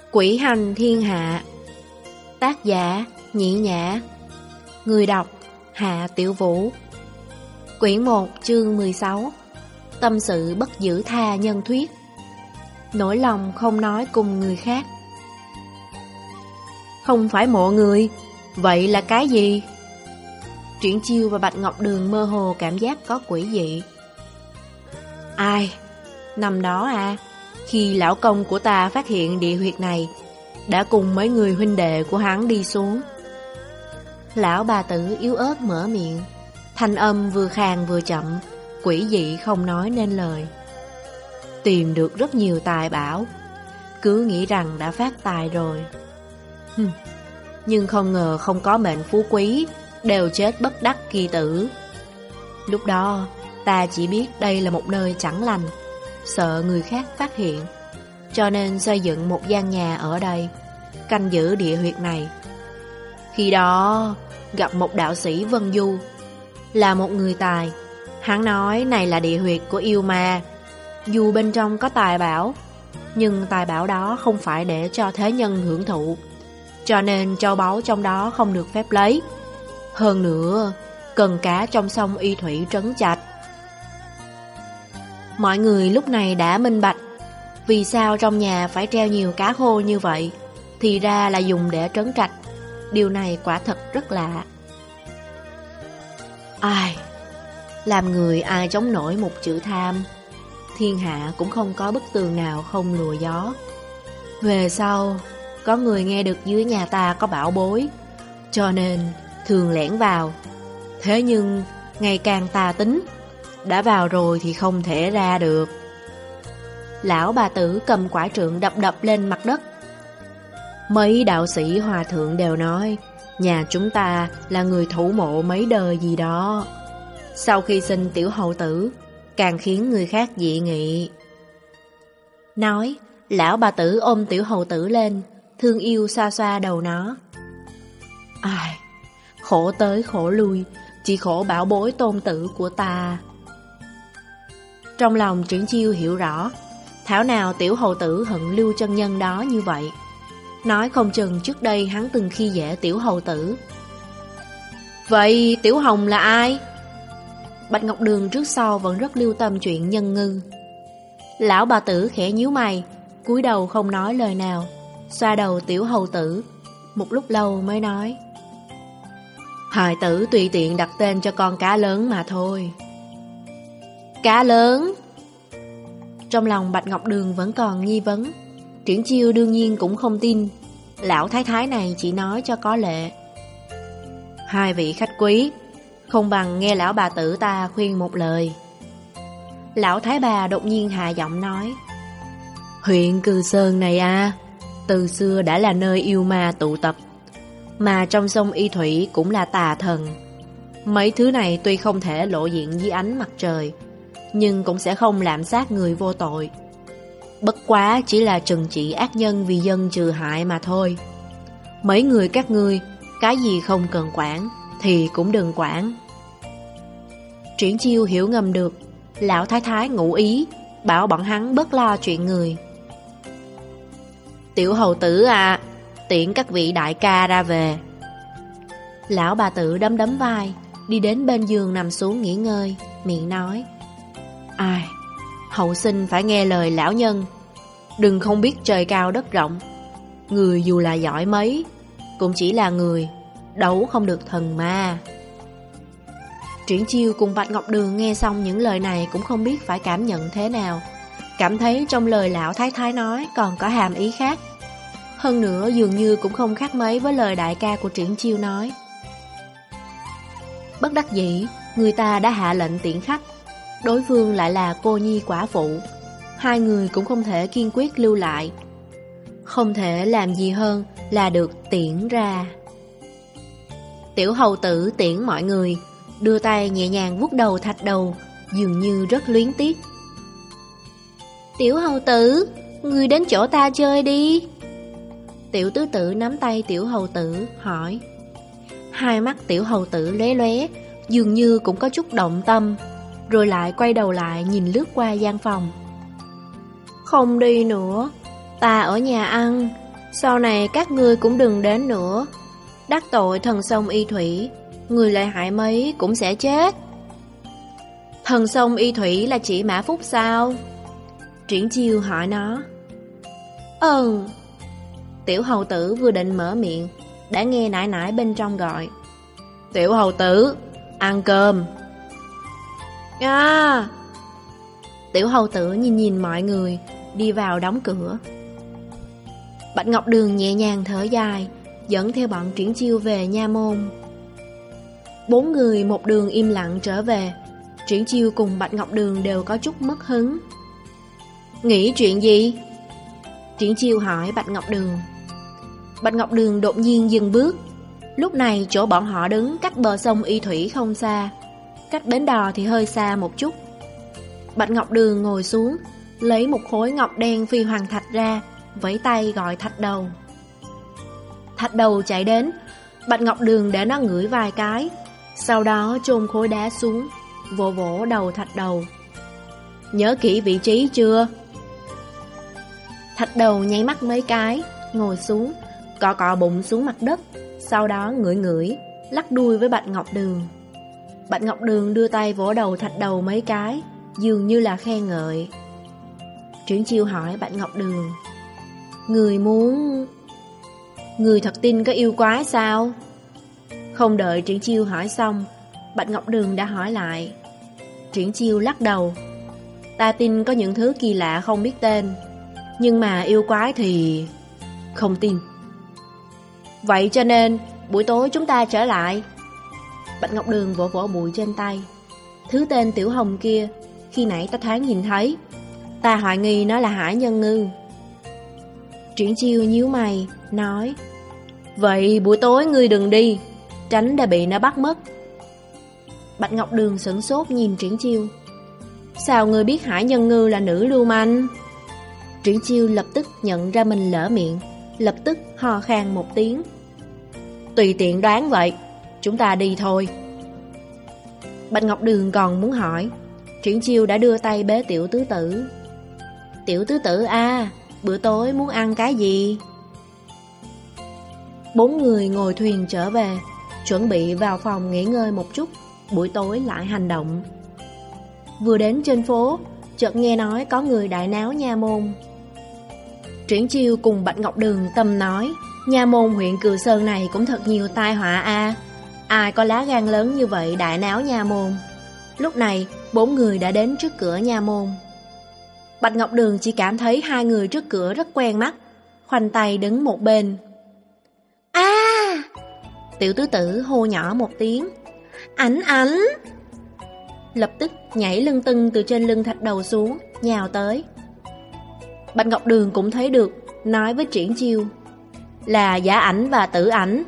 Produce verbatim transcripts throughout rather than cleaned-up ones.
Quỷ hành thiên hạ. Tác giả Nhĩ Nhã. Người đọc Hạ Tiểu Vũ. Quyển một chương mười sáu. Tâm sự bất giữ tha nhân thuyết. Nỗi lòng không nói cùng người khác. Không phải mộ người, vậy là cái gì? Triển Chiêu và Bạch Ngọc Đường mơ hồ cảm giác có quỷ dị. Ai? Năm đó à, khi lão công của ta phát hiện địa huyệt này, đã cùng mấy người huynh đệ của hắn đi xuống. Lão bà tử yếu ớt mở miệng, thanh âm vừa khàn vừa chậm, quỷ dị không nói nên lời. Tìm được rất nhiều tài bảo, cứ nghĩ rằng đã phát tài rồi. Hừm, nhưng không ngờ không có mệnh phú quý, đều chết bất đắc kỳ tử. Lúc đó ta chỉ biết đây là một nơi chẳng lành, sợ người khác phát hiện, cho nên xây dựng một gian nhà ở đây, canh giữ địa huyệt này. Khi đó gặp một đạo sĩ Vân Du, là một người tài. Hắn nói này là địa huyệt của yêu ma, dù bên trong có tài bảo, nhưng tài bảo đó không phải để cho thế nhân hưởng thụ, cho nên châu báu trong đó không được phép lấy. Hơn nữa, cần cá trong sông Y Thủy trấn trạch. Mọi người lúc này đã minh bạch vì sao trong nhà phải treo nhiều cá khô như vậy, thì ra là dùng để trấn trạch. Điều này quả thật rất lạ. Ai, làm người ai chống nổi một chữ tham. Thiên hạ cũng không có bức tường nào không lùa gió. Về sau, có người nghe được dưới nhà ta có bảo bối, cho nên thường lẻn vào. Thế nhưng ngày càng tà tính, đã vào rồi thì không thể ra được. Lão bà tử cầm quải trượng đập đập lên mặt đất. Mấy đạo sĩ hòa thượng đều nói nhà chúng ta là người thủ mộ mấy đời gì đó. Sau khi sinh tiểu hầu tử, càng khiến người khác dị nghị. Nói, lão bà tử ôm tiểu hầu tử lên, thương yêu xoa xoa đầu nó. Ai, khổ tới khổ lui, chỉ khổ bảo bối tôn tử của ta. Trong lòng Triển Chiêu hiểu rõ, thảo nào tiểu hầu tử hận Lưu chân nhân đó như vậy. Nói không chừng trước đây hắn từng khi dễ tiểu hầu tử. Vậy tiểu hồng là ai? Bạch Ngọc Đường trước sau vẫn rất lưu tâm chuyện nhân ngư. Lão bà tử khẽ nhíu mày, cúi đầu không nói lời nào, xoa đầu tiểu hầu tử. Một lúc lâu mới nói, hài tử tùy tiện đặt tên cho con cá lớn mà thôi. Cá lớn? Trong lòng Bạch Ngọc Đường vẫn còn nghi vấn. Triển Chiêu đương nhiên cũng không tin. Lão thái thái này chỉ nói cho có lệ. Hai vị khách quý, không bằng nghe lão bà tử ta khuyên một lời. Lão thái bà đột nhiên hạ giọng nói, huyện Cừ Sơn này à, từ xưa đã là nơi yêu ma tụ tập, mà trong sông Y Thủy cũng là tà thần. Mấy thứ này tuy không thể lộ diện dưới ánh mặt trời, nhưng cũng sẽ không lạm sát người vô tội. Bất quá chỉ là trừng trị ác nhân vì dân trừ hại mà thôi. Mấy người các ngươi, cái gì không cần quản thì cũng đừng quản. Triển Chiêu hiểu ngầm được, lão thái thái ngụ ý, bảo bọn hắn bớt lo chuyện người. Tiểu hầu tử à, tiễn các vị đại ca ra về. Lão bà tử đấm đấm vai, đi đến bên giường nằm xuống nghỉ ngơi, miệng nói, ai, hậu sinh phải nghe lời lão nhân, đừng không biết trời cao đất rộng. Người dù là giỏi mấy, cũng chỉ là người, đấu không được thần ma. Triển Chiêu cùng Bạch Ngọc Đường nghe xong những lời này cũng không biết phải cảm nhận thế nào. Cảm thấy trong lời lão thái thái nói còn có hàm ý khác. Hơn nữa dường như cũng không khác mấy với lời đại ca của Triển Chiêu nói. Bất đắc dĩ, người ta đã hạ lệnh tiễn khách. Đối phương lại là cô nhi quả phụ, hai người cũng không thể kiên quyết lưu lại. Không thể làm gì hơn là được tiễn ra. Tiểu hầu tử tiễn mọi người, đưa tay nhẹ nhàng vuốt đầu thạch đầu, dường như rất luyến tiếc. Tiểu hầu tử, người đến chỗ ta chơi đi. Tiểu tứ tử nắm tay tiểu hầu tử, hỏi. Hai mắt tiểu hầu tử lóe lóe, dường như cũng có chút động tâm, rồi lại quay đầu lại nhìn lướt qua gian phòng. Không đi nữa, ta ở nhà ăn, Sau này các ngươi cũng đừng đến nữa. Đắc tội thần sông Y Thủy, người lợi hại mấy cũng sẽ chết. Thần sông Y Thủy là chỉ Mã Phúc sao? Triển Chiêu hỏi nó. Ừ. Tiểu hầu tử vừa định mở miệng, đã nghe nải nải bên trong gọi. Tiểu hầu tử, ăn cơm. À. Tiểu hầu tử nhìn nhìn mọi người, đi vào đóng cửa. Bạch Ngọc Đường nhẹ nhàng thở dài, dẫn theo bọn Triển Chiêu về nha môn. Bốn người một đường im lặng trở về. Triển Chiêu cùng Bạch Ngọc Đường đều có chút mất hứng. Nghĩ chuyện gì? Triển Chiêu hỏi Bạch Ngọc Đường. Bạch Ngọc Đường đột nhiên dừng bước. Lúc này chỗ bọn họ đứng cách bờ sông Y Thủy không xa, cách bến đò thì hơi xa một chút. Bạch Ngọc Đường ngồi xuống, lấy một khối ngọc đen phi hoàng thạch ra, vẫy tay gọi Thạch Đầu. Thạch Đầu chạy đến. Bạch Ngọc Đường để nó ngửi vài cái, sau đó chôn khối đá xuống, vỗ vỗ đầu Thạch Đầu. Nhớ kỹ vị trí chưa? Thạch Đầu nháy mắt mấy cái, ngồi xuống, cọ cọ bụng xuống mặt đất, sau đó ngửi ngửi, lắc đuôi với Bạch Ngọc Đường. Bạch Ngọc Đường đưa tay vỗ đầu Thạch Đầu mấy cái, dường như là khen ngợi. Triển Chiêu hỏi Bạch Ngọc Đường. Người muốn... Người thật tin có yêu quái sao? Không đợi Triển Chiêu hỏi xong, Bạch Ngọc Đường đã hỏi lại. Triển Chiêu lắc đầu. Ta tin có những thứ kỳ lạ không biết tên, nhưng mà yêu quái thì... không tin. Vậy cho nên buổi tối chúng ta trở lại. Bạch Ngọc Đường vỗ vỗ bụi trên tay. Thứ tên Tiểu Hồng kia, khi nãy ta thoáng nhìn thấy, ta hoài nghi nó là Hải Nhân Ngư. Triển Chiêu nhíu mày, nói. Vậy buổi tối ngươi đừng đi, tránh đã bị nó bắt mất. Bạch Ngọc Đường sửng sốt nhìn Triển Chiêu. Sao ngươi biết Hải Nhân Ngư là nữ lưu manh? Triển Chiêu lập tức nhận ra mình lỡ miệng, lập tức ho khan một tiếng. Tùy tiện đoán vậy, chúng ta đi thôi. Bạch Ngọc Đường còn muốn hỏi, Triển Chiêu đã đưa tay bế Tiểu Tứ Tử. Tiểu Tứ Tử a, bữa tối muốn ăn cái gì? Bốn người ngồi thuyền trở về, chuẩn bị vào phòng nghỉ ngơi một chút, buổi tối lại hành động. Vừa đến trên phố, chợt nghe nói có người đại náo nha môn. Triển Chiêu cùng Bạch Ngọc Đường tâm nói, nha môn huyện Cừ Sơn này cũng thật nhiều tai họa a. Ai có lá gan lớn như vậy đại náo nha môn? Lúc này, bốn người đã đến trước cửa nha môn. Bạch Ngọc Đường chỉ cảm thấy hai người trước cửa rất quen mắt, khoanh tay đứng một bên. A! À! Tiểu Tứ Tử hô nhỏ một tiếng. Ảnh ảnh! Lập tức nhảy lưng tưng từ trên lưng Thạch Đầu xuống, nhào tới. Bạch Ngọc Đường cũng thấy được, nói với Triển Chiêu. Là Giả Ảnh và Tử Ảnh.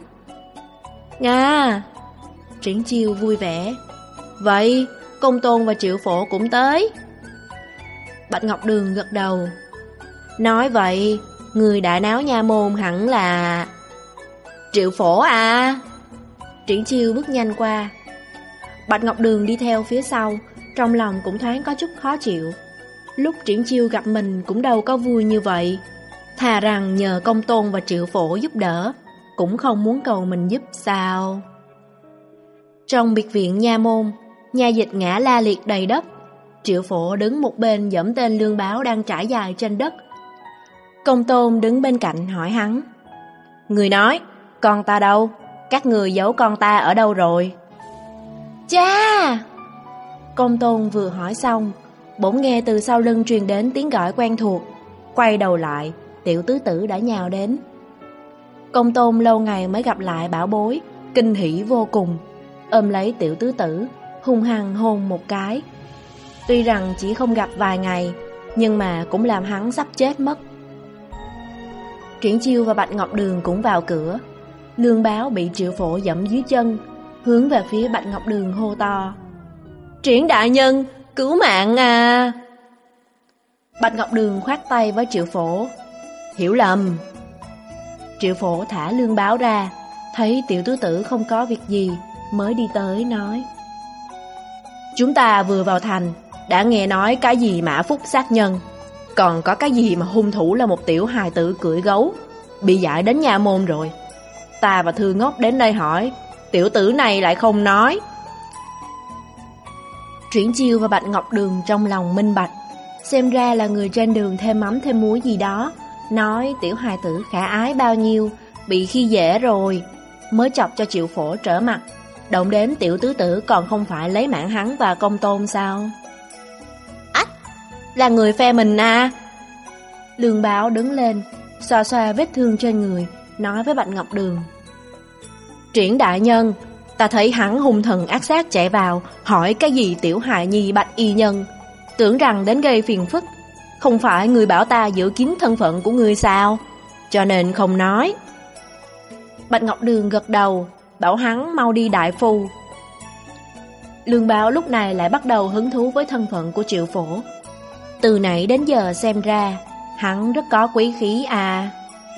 Nga! Triển Chiêu vui vẻ. Vậy, Công Tôn và Triệu Phổ cũng tới. Bạch Ngọc Đường gật đầu. Nói vậy, người đại náo nha môn hẳn là... Triệu Phổ à? Triển Chiêu bước nhanh qua. Bạch Ngọc Đường đi theo phía sau, trong lòng cũng thoáng có chút khó chịu. Lúc Triển Chiêu gặp mình cũng đâu có vui như vậy. Thà rằng nhờ Công Tôn và Triệu Phổ giúp đỡ, cũng không muốn cầu mình giúp sao? Trong biệt viện nha môn, nha dịch ngã la liệt đầy đất. Triệu Phổ đứng một bên giẫm tên lương báo đang trải dài trên đất. Công Tôn đứng bên cạnh hỏi hắn. Người nói, con ta đâu? Các người giấu con ta ở đâu rồi? Cha! Công Tôn vừa hỏi xong, bỗng nghe từ sau lưng truyền đến tiếng gọi quen thuộc. Quay đầu lại, Tiểu Tứ Tử đã nhào đến. Công Tôn lâu ngày mới gặp lại bảo bối, kinh hỉ vô cùng, ôm lấy Tiểu Tứ Tử, hung hăng hôn một cái. Tuy rằng chỉ không gặp vài ngày, nhưng mà cũng làm hắn sắp chết mất. Triển Chiêu và Bạch Ngọc Đường cũng vào cửa. Lương báo bị Triệu Phổ giẫm dưới chân, hướng về phía Bạch Ngọc Đường hô to. Triển đại nhân, cứu mạng à! Bạch Ngọc Đường khoát tay với Triệu Phổ. Hiểu lầm. Triệu Phổ thả lương báo ra, thấy Tiểu Tứ Tử không có việc gì, mới đi tới nói. Chúng ta vừa vào thành, đã nghe nói cái gì Mã Phúc sát nhân, còn có cái gì mà hung thủ là một tiểu hài tử cưỡi gấu. bị giải đến nha môn rồi. Ta và Thư Ngốc đến đây hỏi, tiểu tử này lại không nói. Triển Chiêu và Bạch Ngọc Đường trong lòng minh bạch, xem ra là người trên đường thêm mắm thêm muối gì đó, nói tiểu hài tử khả ái bao nhiêu, bị khi dễ rồi, mới chọc cho Triệu Phổ trở mặt. Động đến tiểu tứ tử còn không phải lấy mạng hắn và Công Tôn sao? Ách, là người phe mình à? Lương Báo đứng lên, xoa xoa vết thương trên người, nói với Bạch Ngọc Đường. Triển đại nhân, ta thấy hắn hung thần ác sát chạy vào, hỏi cái gì tiểu hài nhi Bạch y nhân, tưởng rằng đến gây phiền phức. Không phải người bảo ta giữ kín thân phận của người sao? Cho nên không nói. Bạch Ngọc Đường gật đầu, bảo hắn mau đi đại phu. Lương Báo lúc này lại bắt đầu hứng thú với thân phận của Triệu Phổ. Từ nãy đến giờ xem ra, hắn rất có quý khí à.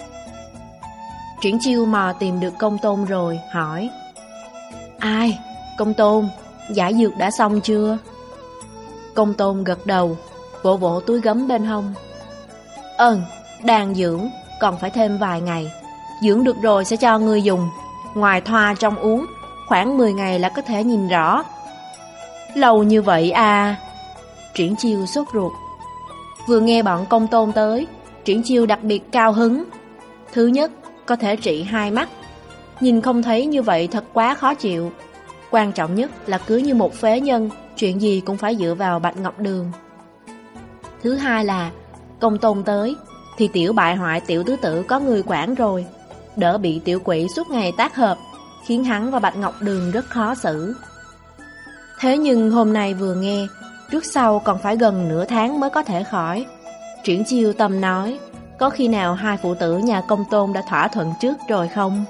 Triển Chiêu mò tìm được Công Tôn rồi, hỏi. Ai? Công Tôn, giải dược đã xong chưa? Công Tôn gật đầu, vỗ vỗ túi gấm bên hông. Ừm, đang dưỡng, còn phải thêm vài ngày. Dưỡng được rồi sẽ cho ngươi dùng. Ngoài thoa trong uống, khoảng mười ngày là có thể nhìn rõ. Lâu như vậy à? Triển Chiêu sốt ruột. Vừa nghe bọn Công Tôn tới, Triển Chiêu đặc biệt cao hứng. Thứ nhất, có thể trị hai mắt. Nhìn không thấy như vậy thật quá khó chịu. Quan trọng nhất là cứ như một phế nhân, chuyện gì cũng phải dựa vào Bạch Ngọc Đường. Thứ hai là Công Tôn tới thì tiểu bại hoại tiểu tứ tử có người quản rồi, đỡ bị tiểu quỷ suốt ngày tác hợp, khiến hắn và Bạch Ngọc Đường rất khó xử. Thế nhưng hôm nay vừa nghe, trước sau còn phải gần nửa tháng mới có thể khỏi. Triển Chiêu tâm nói, có khi nào hai phụ tử nhà Công Tôn đã thỏa thuận trước rồi không?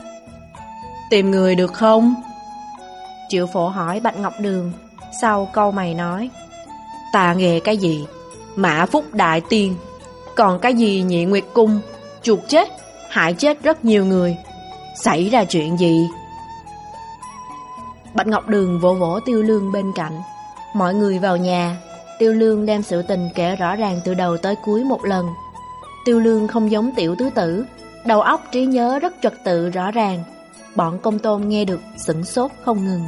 Tìm người được không? Triệu Phổ hỏi Bạch Ngọc Đường. Sau câu mày nói, ta nghe cái gì Mã Phúc Đại Tiên, còn cái gì Nhị Nguyệt Cung, chuột chết, hại chết rất nhiều người. Xảy ra chuyện gì? Bạch Ngọc Đường vỗ vỗ Tiêu Lương bên cạnh. Mọi người vào nhà, Tiêu Lương đem sự tình kể rõ ràng từ đầu tới cuối một lần. Tiêu Lương không giống tiểu tứ tử, đầu óc trí nhớ rất trật tự rõ ràng. Bọn Công Tôn nghe được sửng sốt không ngừng.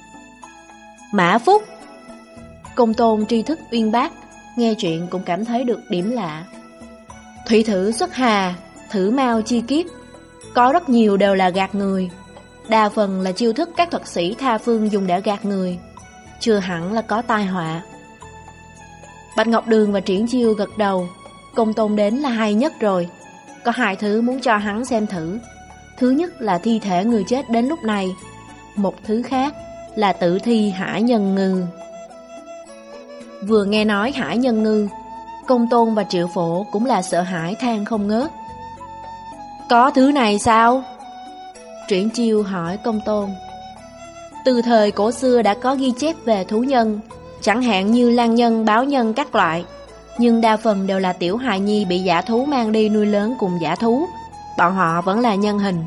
Mã Phúc! Công Tôn tri thức uyên bác, nghe chuyện cũng cảm thấy được điểm lạ. Thủy thử xuất hà, thử mau chi kiếp, có rất nhiều đều là gạt người. Đa phần là chiêu thức các thuật sĩ tha phương dùng để gạt người, chưa hẳn là có tai họa. Bạch Ngọc Đường và Triển Chiêu gật đầu. Công Tôn đến là hay nhất rồi. Có hai thứ muốn cho hắn xem thử. Thứ nhất là thi thể người chết đến lúc này, một thứ khác là tử thi Hải Nhân Ngư. Vừa nghe nói Hải Nhân Ngư, Công Tôn và Triệu Phổ cũng là sợ hãi than không ngớt. Có thứ này sao? Triển Chiêu hỏi Công Tôn. Từ thời cổ xưa đã có ghi chép về thú nhân, chẳng hạn như lang nhân, báo nhân các loại, nhưng đa phần đều là tiểu hài nhi bị dã thú mang đi nuôi lớn cùng dã thú. Bọn họ vẫn là nhân hình.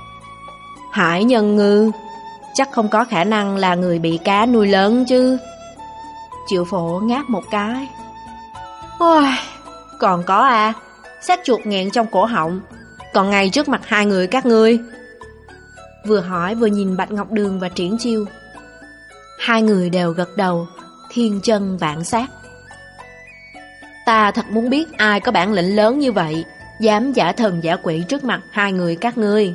Hải Nhân Ngư chắc không có khả năng là người bị cá nuôi lớn chứ? Triệu Phổ ngáp một cái. Ôi, còn có à, xác chuột nghẹn trong cổ họng, còn ngay trước mặt hai người các ngươi. Vừa hỏi vừa nhìn Bạch Ngọc Đường và Triển Chiêu. Hai người đều gật đầu, thiên chân vạn sát. Ta thật muốn biết ai có bản lĩnh lớn như vậy, dám giả thần giả quỷ trước mặt hai người các ngươi.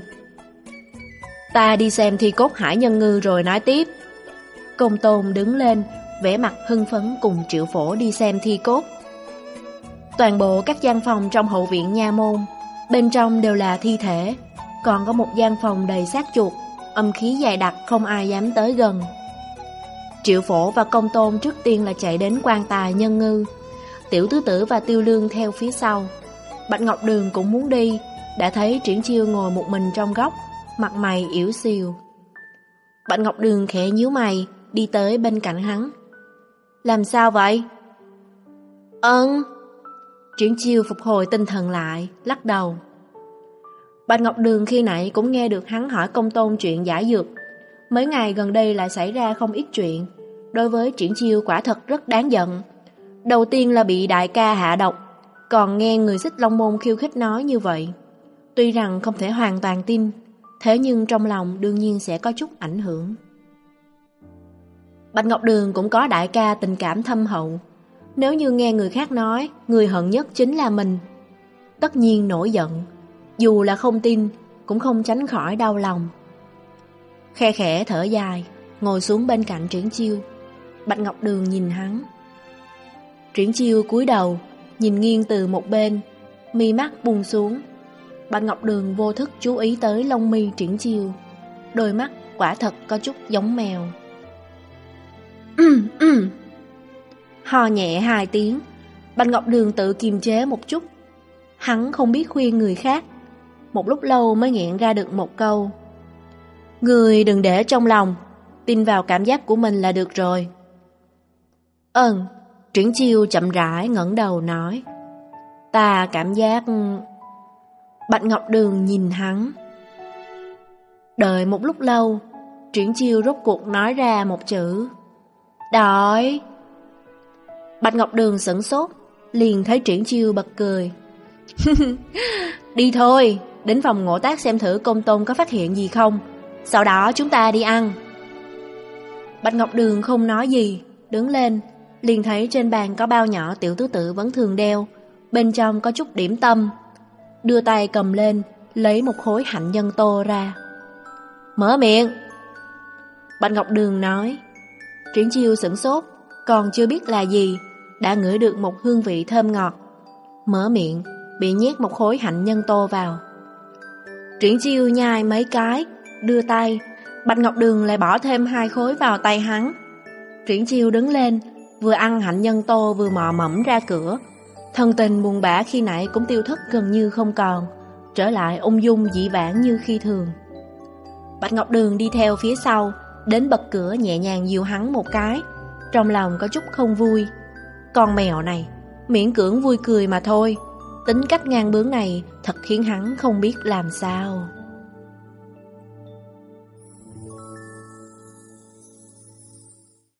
Ta đi xem thi cốt Hải Nhân Ngư rồi nói tiếp. Công Tôn đứng lên, vẻ mặt hưng phấn cùng Triệu Phổ đi xem thi cốt. Toàn bộ các gian phòng trong hậu viện nha môn, bên trong đều là thi thể, còn có một gian phòng đầy xác chuột, âm khí dày đặc không ai dám tới gần. Triệu Phổ và Công Tôn trước tiên là chạy đến quan tài Nhân Ngư, tiểu tứ tử và Tiêu Lương theo phía sau. Bạch Ngọc Đường cũng muốn đi, đã thấy Triển Chiêu ngồi một mình trong góc, mặt mày yếu xìu. Bạch Ngọc Đường khẽ nhíu mày, đi tới bên cạnh hắn. Làm sao vậy? Ơn. Triển Chiêu phục hồi tinh thần lại, lắc đầu. Bạch Ngọc Đường khi nãy cũng nghe được hắn hỏi Công Tôn chuyện giải dược. Mấy ngày gần đây lại xảy ra không ít chuyện, đối với Triển Chiêu quả thật rất đáng giận. Đầu tiên là bị đại ca hạ độc, còn nghe người Xích Long Môn khiêu khích nói như vậy. Tuy rằng không thể hoàn toàn tin, thế nhưng trong lòng đương nhiên sẽ có chút ảnh hưởng. Bạch Ngọc Đường cũng có đại ca tình cảm thâm hậu. Nếu như nghe người khác nói người hận nhất chính là mình, tất nhiên nổi giận. Dù là không tin, cũng không tránh khỏi đau lòng. Khe khẽ thở dài, ngồi xuống bên cạnh Triển Chiêu. Bạch Ngọc Đường nhìn hắn. Triển Chiêu cúi đầu, nhìn nghiêng từ một bên, mi mắt buông xuống. Bạch Ngọc Đường vô thức chú ý tới lông mi Triển Chiêu. Đôi mắt quả thật có chút giống mèo. Ừm, ừm. Ho nhẹ hai tiếng, Bạch Ngọc Đường tự kiềm chế một chút. Hắn không biết khuyên người khác, một lúc lâu mới nghẹn ra được một câu. Người đừng để trong lòng, tin vào cảm giác của mình là được rồi. Ừm. Triển Chiêu chậm rãi ngẩng đầu nói. Ta cảm giác... Bạch Ngọc Đường nhìn hắn. Đợi một lúc lâu, Triển Chiêu rốt cuộc nói ra một chữ. Đói. Bạch Ngọc Đường sửng sốt, liền thấy Triển Chiêu bật cười. Đi thôi, đến phòng ngộ tác xem thử Công Tôn có phát hiện gì không. Sau đó chúng ta đi ăn. Bạch Ngọc Đường không nói gì, đứng lên, liền thấy trên bàn có bao nhỏ tiểu tứ tự vẫn thường đeo, bên trong có chút điểm tâm. Đưa tay cầm lên, lấy một khối hạnh nhân tô ra. Mở miệng. Bạch Ngọc Đường nói. Triển Chiêu sửng sốt, còn chưa biết là gì, đã ngửi được một hương vị thơm ngọt. Mở miệng, bị nhét một khối hạnh nhân tô vào. Triển Chiêu nhai mấy cái, đưa tay, Bạch Ngọc Đường lại bỏ thêm hai khối vào tay hắn. Triển Chiêu đứng lên, vừa ăn hạnh nhân tô vừa mò mẫm ra cửa. Thân tình buồn bã khi nãy cũng tiêu thất gần như không còn, trở lại ung dung dĩ vãng như khi thường. Bạch Ngọc Đường đi theo phía sau, đến bật cửa nhẹ nhàng dìu hắn một cái, trong lòng có chút không vui. Con mèo này, miễn cưỡng vui cười mà thôi, tính cách ngang bướng này thật khiến hắn không biết làm sao.